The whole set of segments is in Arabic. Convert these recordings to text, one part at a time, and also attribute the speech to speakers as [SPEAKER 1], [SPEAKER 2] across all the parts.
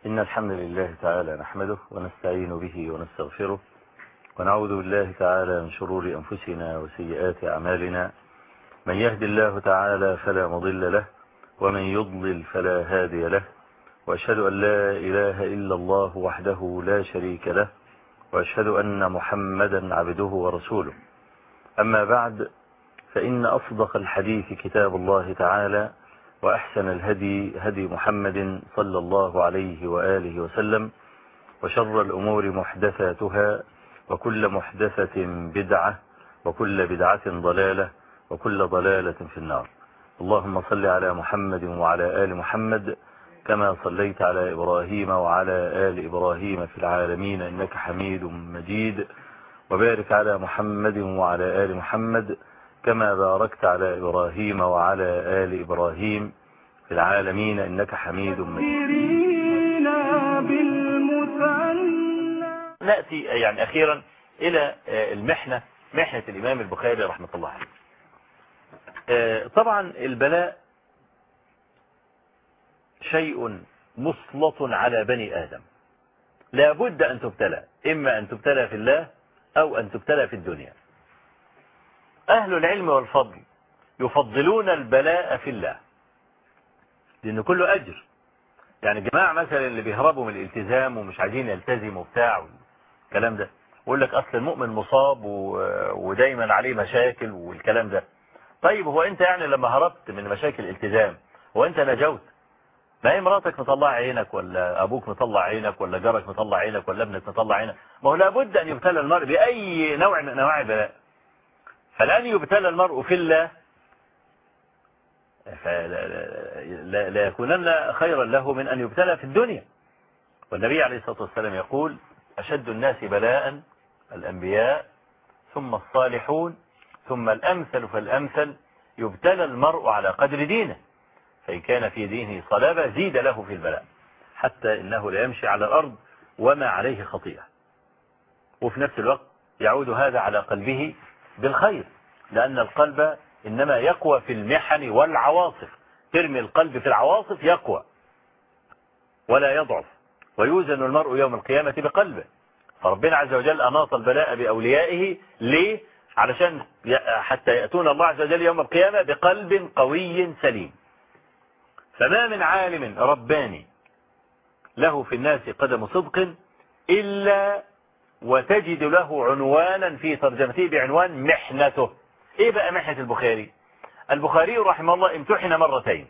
[SPEAKER 1] إن الحمد لله تعالى نحمده ونستعين به ونستغفره ونعوذ بالله تعالى من شرور أنفسنا وسيئات أعمالنا. من يهد الله تعالى فلا مضل له ومن يضلل فلا هادي له، وأشهد أن لا إله إلا الله وحده لا شريك له، وأشهد أن محمدا عبده ورسوله. أما بعد، فإن أصدق الحديث كتاب الله تعالى، وأحسن الهدي هدي محمد صلى الله عليه وآله وسلم، وشر الأمور محدثاتها، وكل محدثة بدعة، وكل بدعة ضلالة، وكل ضلالة في النار. اللهم صل على محمد وعلى آل محمد كما صليت على إبراهيم وعلى آل إبراهيم في العالمين إنك حميد مجيد، وبارك على محمد وعلى آل محمد كما باركت على إبراهيم وعلى آل إبراهيم في العالمين إنك حميد مجيد. نأتي يعني أخيرا إلى المحنة، محنة الإمام البخاري رحمة الله عليه. طبعا البلاء شيء مسلط على بني آدم، لا بد أن تبتلى، إما أن تبتلى في الله أو أن تبتلى في الدنيا. أهل العلم والفضل يفضلون البلاء في الله لأنه كله أجر. يعني جماعة مثلا اللي بيهربوا من الالتزام ومش عايزين يلتزموا بتاع الكلام ده، يقول لك أصل المؤمن مصاب ودايما عليه مشاكل والكلام ده. طيب هو أنت يعني لما هربت من مشاكل الالتزام هو أنت نجوت؟ ما هي مراتك مطلع عينك، ولا أبوك مطلع عينك، ولا جارك مطلع عينك، ولا ابنك مطلع عينك. ما هو لابد أن يبتلى المرء بأي نوع من أنواع البلاء. فالآن يبتلى المرء في الله لا يكونن خيرا له من أن يبتلى في الدنيا. والنبي عليه الصلاة والسلام يقول: أشد الناس بلاء الأنبياء، ثم الصالحون، ثم الأمثل فالأمثل، يبتلى المرء على قدر دينه، فإن كان في دينه صلابة زيد له في البلاء، حتى إنه لا يمشي على الأرض وما عليه خطيئة. وفي نفس الوقت يعود هذا على قلبه بالخير، لأن القلب إنما يقوى في المحن والعواصف. ترمي القلب في العواصف يقوى ولا يضعف، ويوزن المرء يوم القيامة بقلبه. فربنا عز وجل أناط البلاء بأوليائه ليه؟ علشان حتى يأتون الله عز وجل يوم القيامة بقلب قوي سليم. فما من عالم رباني له في الناس قدم صدق إلا وتجد له عنوانا في ترجمته بعنوان محنته. ايه بقى محنة البخاري؟ البخاري رحمه الله امتحن مرتين.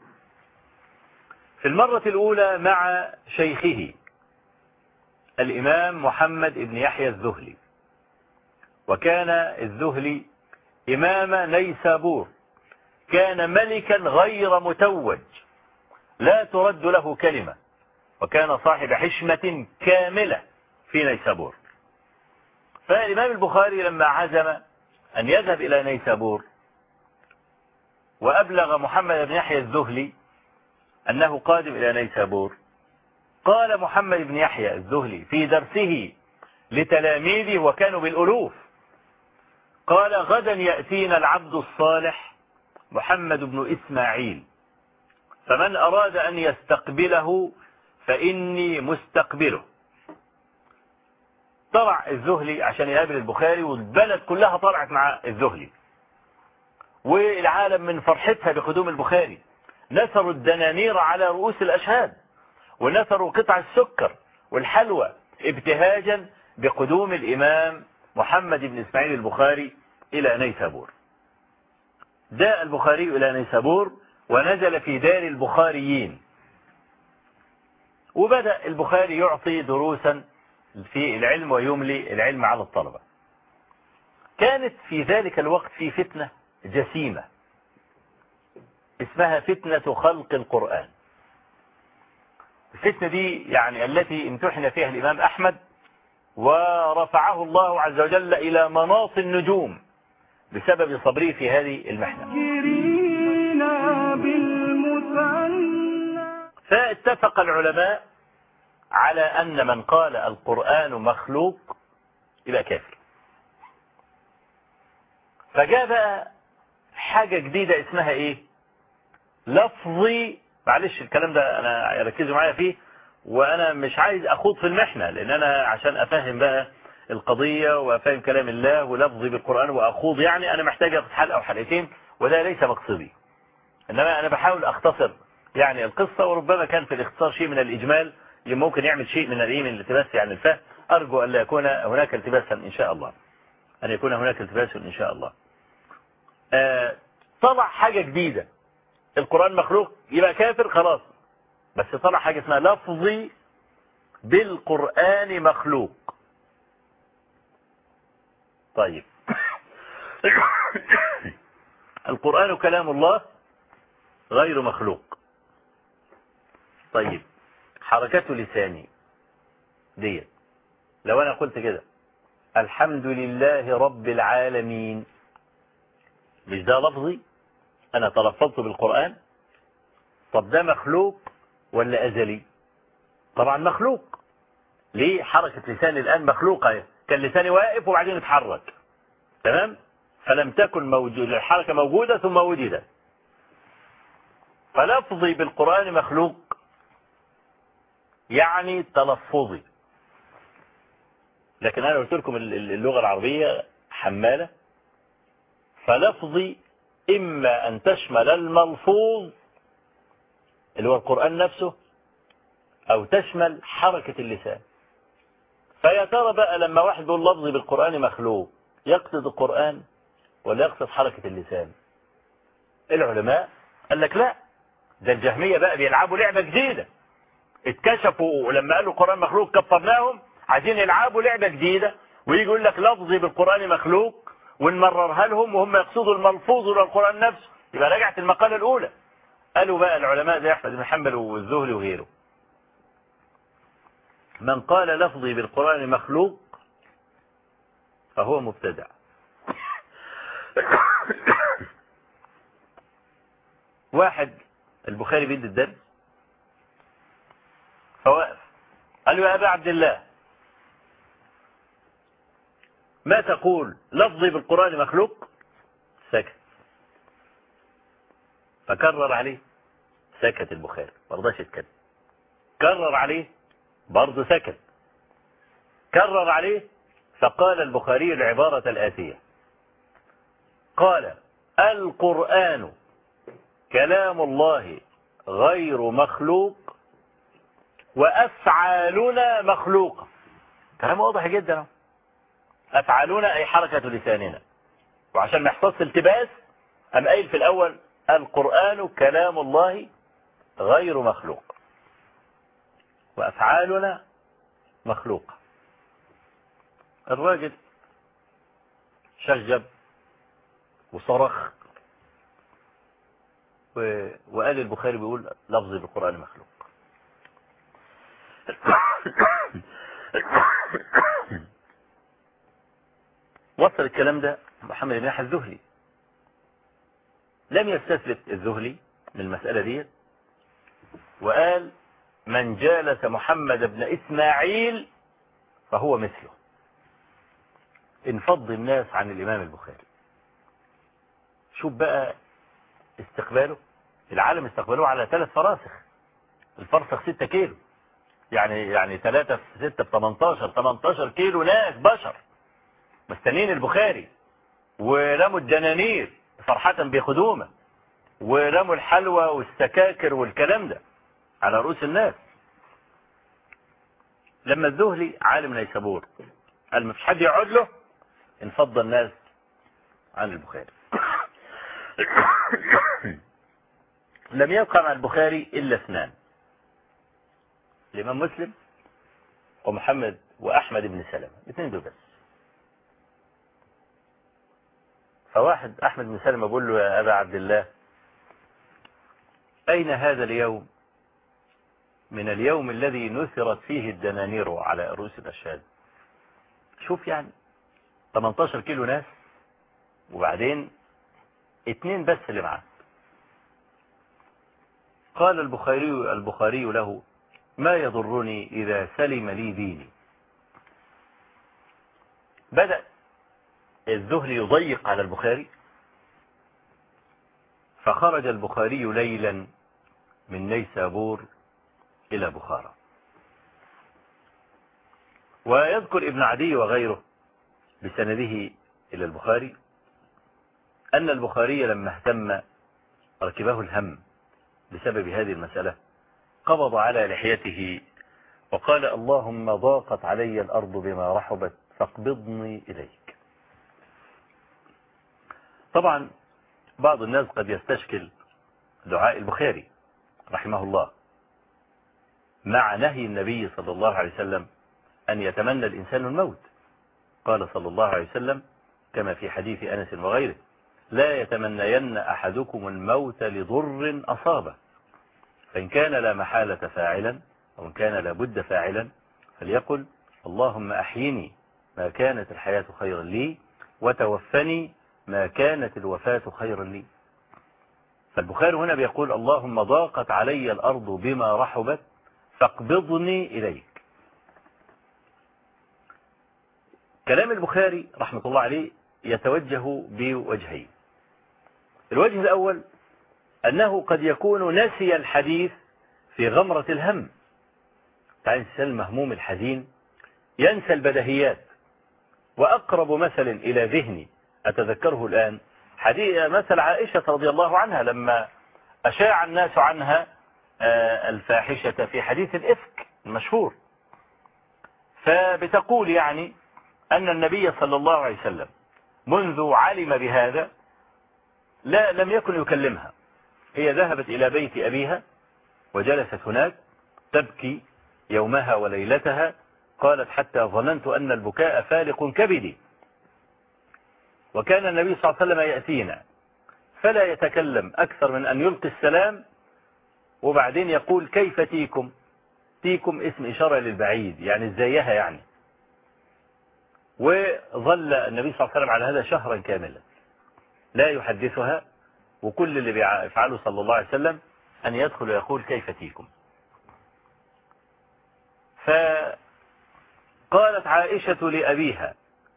[SPEAKER 1] في المرة الأولى مع شيخه الإمام محمد بن يحيى الذهلي، وكان الذهلي إمام نيسابور، كان ملكا غير متوج لا ترد له كلمة، وكان صاحب حشمة كاملة في نيسابور. فالإمام البخاري لما عزم أن يذهب إلى نيسابور وأبلغ محمد بن يحيى الذهلي أنه قادم إلى نيسابور، قال محمد بن يحيى الذهلي في درسه لتلاميذه وكانوا بالألوف، قال: غدا يأتينا العبد الصالح محمد بن إسماعيل، فمن أراد أن يستقبله فإني مستقبله. طلع الذهلي عشان يقابل البخاري، والبلد كلها طلعت مع الذهلي، والعالم من فرحتها بقدوم البخاري نثروا الدنانير على رؤوس الأشهاد، ونثروا قطع السكر والحلوى ابتهاجا بقدوم الإمام محمد بن إسماعيل البخاري إلى نيسابور. جاء البخاري إلى نيسابور ونزل في دار البخاريين، وبدأ البخاري يعطي دروسا في العلم ويملي العلم على الطلبة. كانت في ذلك الوقت في فتنة جسيمة اسمها فتنة خلق القرآن. الفتنة دي يعني التي امتحن فيها الإمام أحمد، ورفعه الله عز وجل إلى مناص النجوم بسبب صبره في هذه المحنة. فاتفق العلماء على أن من قال القرآن مخلوق يبقى كافر. فجاء بقى حاجة جديدة اسمها ايه؟ لفظي. معلش الكلام ده انا ركزوا معايا فيه، وأنا مش عايز أخوض في المحنة، لأن أنا عشان أفهم بقى القضية وأفهم كلام الله ولفظي بالقرآن وأخوض، يعني أنا محتاج أخذ حلقة أو حلقتين، وده ليس مقصدي. إنما أنا بحاول أختصر يعني القصة، وربما كان في الاختصار شيء من الإجمال ممكن يعمل شيء من الالتباس يعني الفهم. أرجو أن لا يكون هناك التباسا إن شاء الله، أن يكون هناك التباس إن شاء الله. طلع حاجة جديدة، القرآن مخلوق يبقى كافر خلاص، بس طلع حاجة اسمها لفظي بالقرآن مخلوق. طيب القرآن كلام الله غير مخلوق. طيب حركة لساني دي، لو أنا قلت كده الحمد لله رب العالمين، مش ده لفظي؟ أنا تلفظت بالقرآن. طب ده مخلوق ولا أزلي؟ طبعا مخلوق. ليه؟ حركة لساني الآن مخلوقة، كان لساني واقف وبعدين اتحرك، تمام؟ فلم تكن موجودة، الحركة موجودة ثم وجدت. فلفظي بالقرآن مخلوق يعني تلفظي. لكن أنا قلت لكم اللغة العربية حمالة، فلفظي إما أن تشمل الملفوظ اللي هو القرآن نفسه، أو تشمل حركة اللسان. فيا ترى بقى لما واحد يقول لفظي بالقرآن مخلوق، يقصد القرآن ولا يقصد حركة اللسان؟ العلماء قال لك لا، ده الجهمية بقى بيلعبوا لعبة جديدة، اتكشفوا ولما قالوا القرآن مخلوق كفرناهم، عايزين يلعبوا لعبة جديدة ويجي يقول لك لفظي بالقرآن مخلوق ونمررها لهم وهم يقصدوا الملفوظ ولا القرآن نفسه. يبقى رجعت المقالة الأولى. قالوا بقى العلماء زي أحمد بن حنبل والزهري وغيره، من قال لفظي بالقرآن مخلوق فهو مبتدع. واحد البخاري بيدي الدرس فوقف قال له يا أبا عبد الله ما تقول لفظي بالقرآن مخلوق؟ سكت. فكرر عليه، سكت البخاري ما رضاش يتكلم. كرر عليه برضه سكت. كرر عليه، فقال البخاري العبارة الآتية، قال القرآن كلام الله غير مخلوق وأفعالنا مخلوقة. كلام واضح جدا. أفعالنا أي حركة لساننا، وعشان ما يحصلش التباس أم قايل في الأول القرآن كلام الله غير مخلوق وأفعالنا مخلوقة. الراجل شجب وصرخ وقال البخاري بيقول لفظي بالقرآن مخلوق. وصل الكلام ده محمد بن يحيى الذهلي، لم يستثبت الذهلي من المسألة دي، وقال من جالس محمد بن إسماعيل فهو مثله. انفض الناس عن الإمام البخاري. شوف بقى استقباله، العالم استقبلوه على 3 فراسخ، الفرسخ 6 كيلو، يعني 3 في 6 ب 18 كيلو ناس بشر مستنين البخاري، ورموا الدنانير فرحة بخدومه، ورموا الحلوى والسكاكر والكلام ده على رؤوس الناس. لما الذهلي عالم نيسابور قال ما فيش حد يقعد له، انفض الناس عن البخاري. لم يبقى مع البخاري إلا 2، الإمام مسلم ومحمد وأحمد بن سلمة، 2 دول بس. فواحد أحمد بن سلمة بيقول له يا أبا عبد الله أين هذا اليوم من اليوم الذي نثرت فيه الدنانير على رؤوس الأشهاد؟ شوف يعني 18 كيلو ناس وبعدين 2 بس اللي معاه. قال البخاري له ما يضرني إذا سلم لي ديني. بدأ الذهلي يضيق على البخاري، فخرج البخاري ليلا من نيسابور إلى بخارى. ويذكر ابن عدي وغيره بسنده إلى البخاري أن البخاري لما اهتم ركبه الهم بسبب هذه المسألة قبض على لحيته وقال اللهم ضاقت علي الأرض بما رحبت فاقبضني إليك. طبعا بعض الناس قد يستشكل دعاء البخاري رحمه الله مع نهي النبي صلى الله عليه وسلم أن يتمنى الإنسان الموت. قال صلى الله عليه وسلم كما في حديث أنس وغيره لا يتمنين أحدكم الموت لضر أصابه فإن كان لا محالة فاعلا أو إن كان لا بد فاعلا فليقل اللهم أحيني ما كانت الحياة خيرا لي وتوفني ما كانت الوفاة خيرا لي. فالبخاري هنا بيقول اللهم ضاقت علي الأرض بما رحبت فاقبضني إليك. كلام البخاري رحمة الله عليه يتوجه بوجهين. الوجه الأول أنه قد يكون نسي الحديث في غمرة الهم. الإنسان المهموم الحزين ينسى البدهيات. وأقرب مثل إلى ذهني أتذكره الآن مثل عائشة رضي الله عنها لما أشاع الناس عنها الفاحشة في حديث الإفك المشهور. فبتقول يعني أن النبي صلى الله عليه وسلم منذ علم بهذا لم يكن يكلمها. هي ذهبت إلى بيت أبيها وجلست هناك تبكي يومها وليلتها. قالت حتى ظننت أن البكاء فالق كبدي. وكان النبي صلى الله عليه وسلم يأتينا فلا يتكلم أكثر من أن يلقي السلام وبعدين يقول كيف تيكم. تيكم اسم إشارة للبعيد يعني ازيها يعني. وظل النبي صلى الله عليه وسلم على هذا شهرا كاملا لا يحدثها. وكل اللي بيفعله صلى الله عليه وسلم أن يدخل ويقول كيف تيكم. فقالت عائشة لأبيها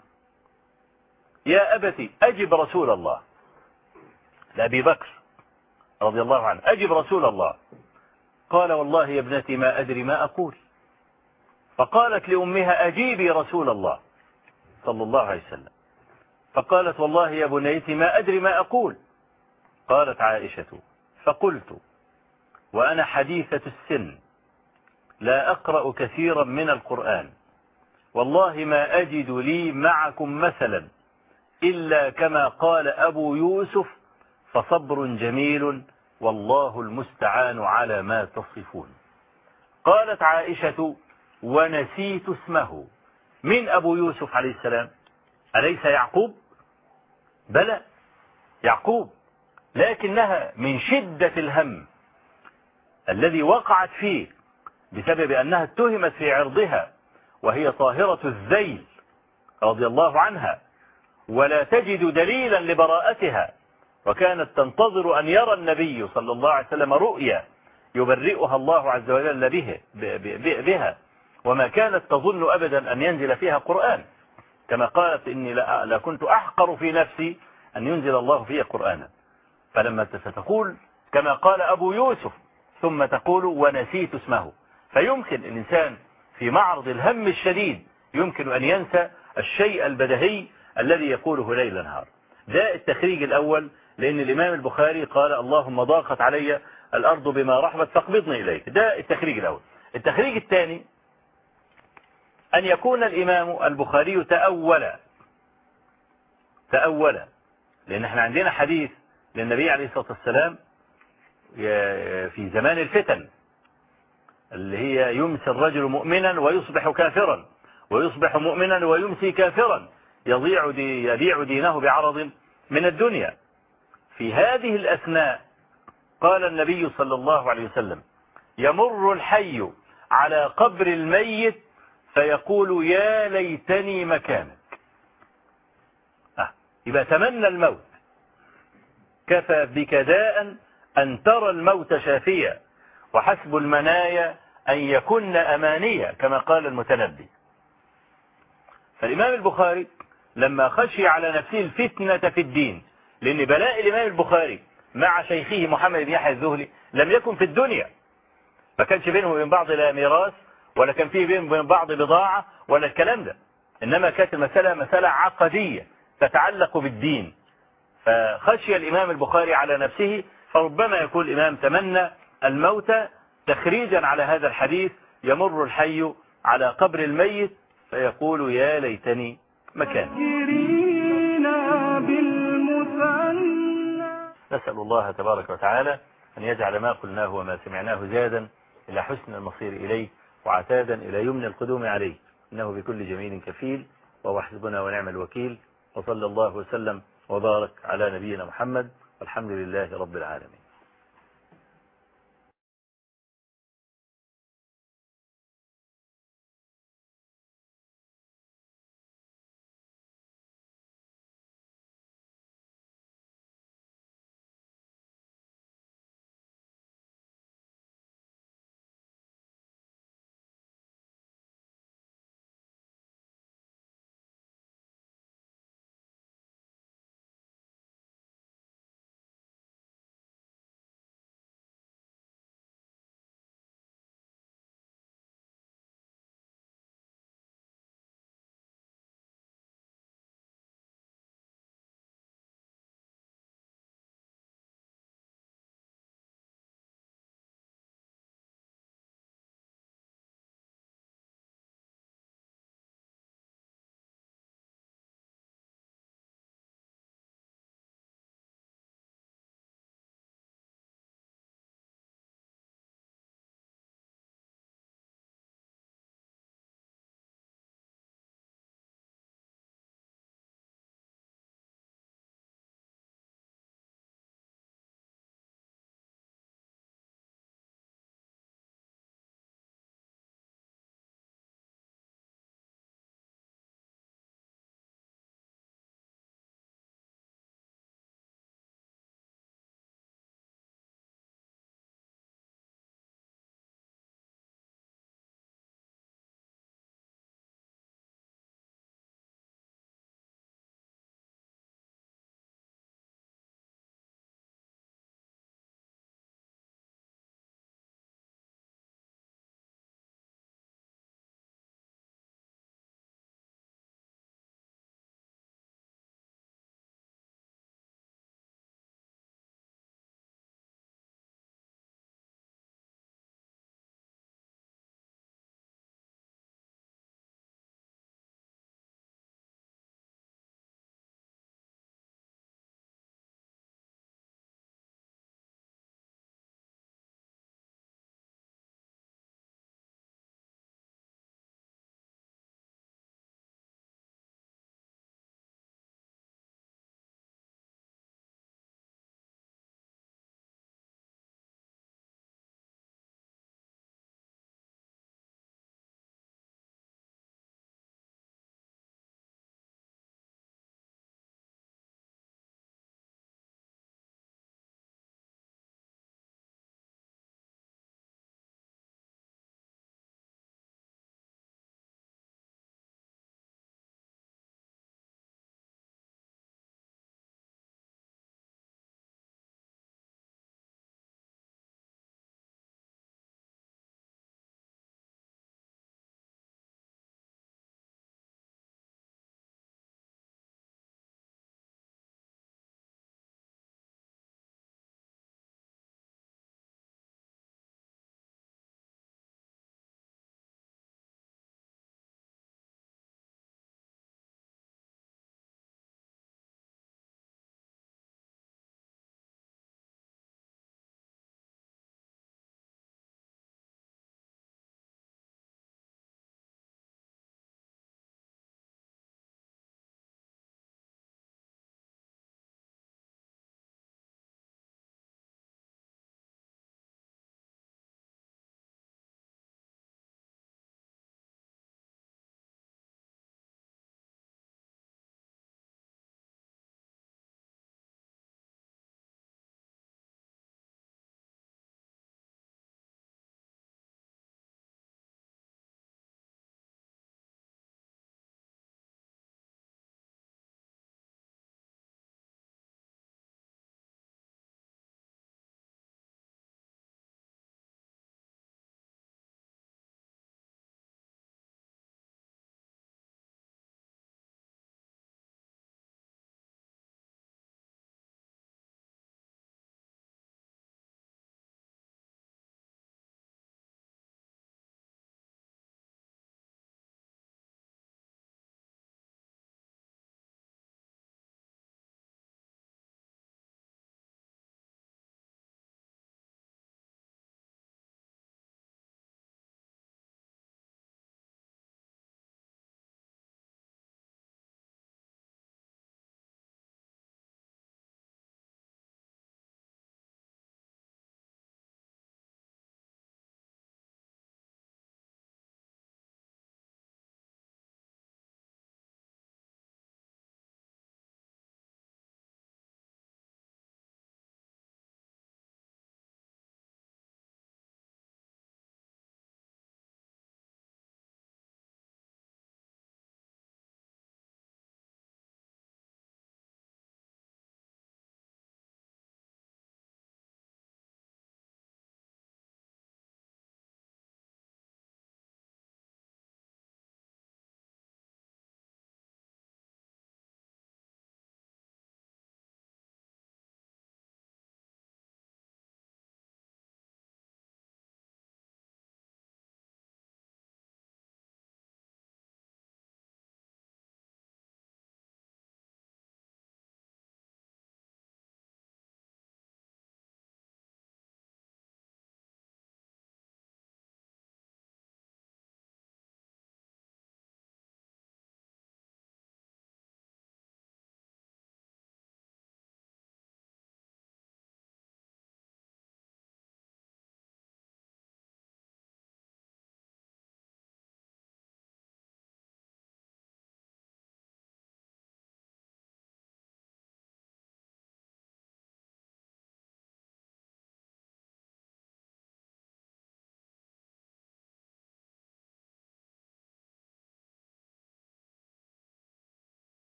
[SPEAKER 1] يا أبتي أجب رسول الله لأبي بكر رضي الله عنه أجب رسول الله. قال والله يا ابنتي ما أدري ما أقول. فقالت لأمها أجيبي رسول الله صلى الله عليه وسلم. فقالت والله يا بنيتي ما أدري ما أقول. قالت عائشة فقلت وأنا حديثة السن لا أقرأ كثيرا من القرآن والله ما أجد لي معكم مثلا إلا كما قال أبو يوسف فصبر جميل والله المستعان على ما تصفون. قالت عائشة ونسيت اسمه. من أبو يوسف عليه السلام؟ أليس يعقوب؟ بلى يعقوب. لكنها من شدة الهم الذي وقعت فيه بسبب أنها اتهمت في عرضها وهي طاهرة الذيل رضي الله عنها ولا تجد دليلا لبراءتها وكانت تنتظر أن يرى النبي صلى الله عليه وسلم رؤيا يبرئها الله عز وجل بها وما كانت تظن أبدا أن ينزل فيها قرآن كما قالت إني لكنت أحقر في نفسي أن ينزل الله فيها قرآنا. فلما ستقول كما قال أبو يوسف ثم تقول ونسيت اسمه. فيمكن الإنسان في معرض الهم الشديد يمكن أن ينسى الشيء البدهي الذي يقوله ليل نهار. ده التخريج الأول لأن الإمام البخاري قال اللهم ضاقت علي الأرض بما رحبت فاقبضني إليك. ده التخريج الأول. التخريج الثاني أن يكون الإمام البخاري تأول لأن احنا عندنا حديث للنبي عليه الصلاة والسلام في زمان الفتن اللي هي يمسي الرجل مؤمنا ويصبح كافرا ويصبح مؤمنا ويمسي كافرا يبيع دينه بعرض من الدنيا. في هذه الأثناء قال النبي صلى الله عليه وسلم يمر الحي على قبر الميت فيقول يا ليتني مكانك. يبقى تمنى الموت. كفى بك داء أن ترى الموت شافيا وحسب المنايا أن يكن أمانيا كما قال المتنبي. فالإمام البخاري لما خشي على نفسه الفتنة في الدين لأن بلاء الإمام البخاري مع شيخه محمد بن يحيى الذهلي لم يكن في الدنيا ما كانش بينه وبين بعض لا ميراث ولا كان فيه بين بعض بضاعة ولا الكلام ده، إنما كانت المسألة مسألة عقدية تتعلق بالدين. فخشي الإمام البخاري على نفسه، فربما يكون الإمام تمنى الموت تخريجا على هذا الحديث: يمر الحي على قبر الميت فيقول يا ليتني مكان. نسأل الله تبارك وتعالى أن يجعل ما قلناه وما سمعناه زادا إلى حسن المصير إليه وعتادا إلى يمن القدوم عليه، إنه بكل جميل كفيل وهو حسبنا ونعم الوكيل. وصلى الله وسلم وبارك على نبينا محمد والحمد لله رب العالمين.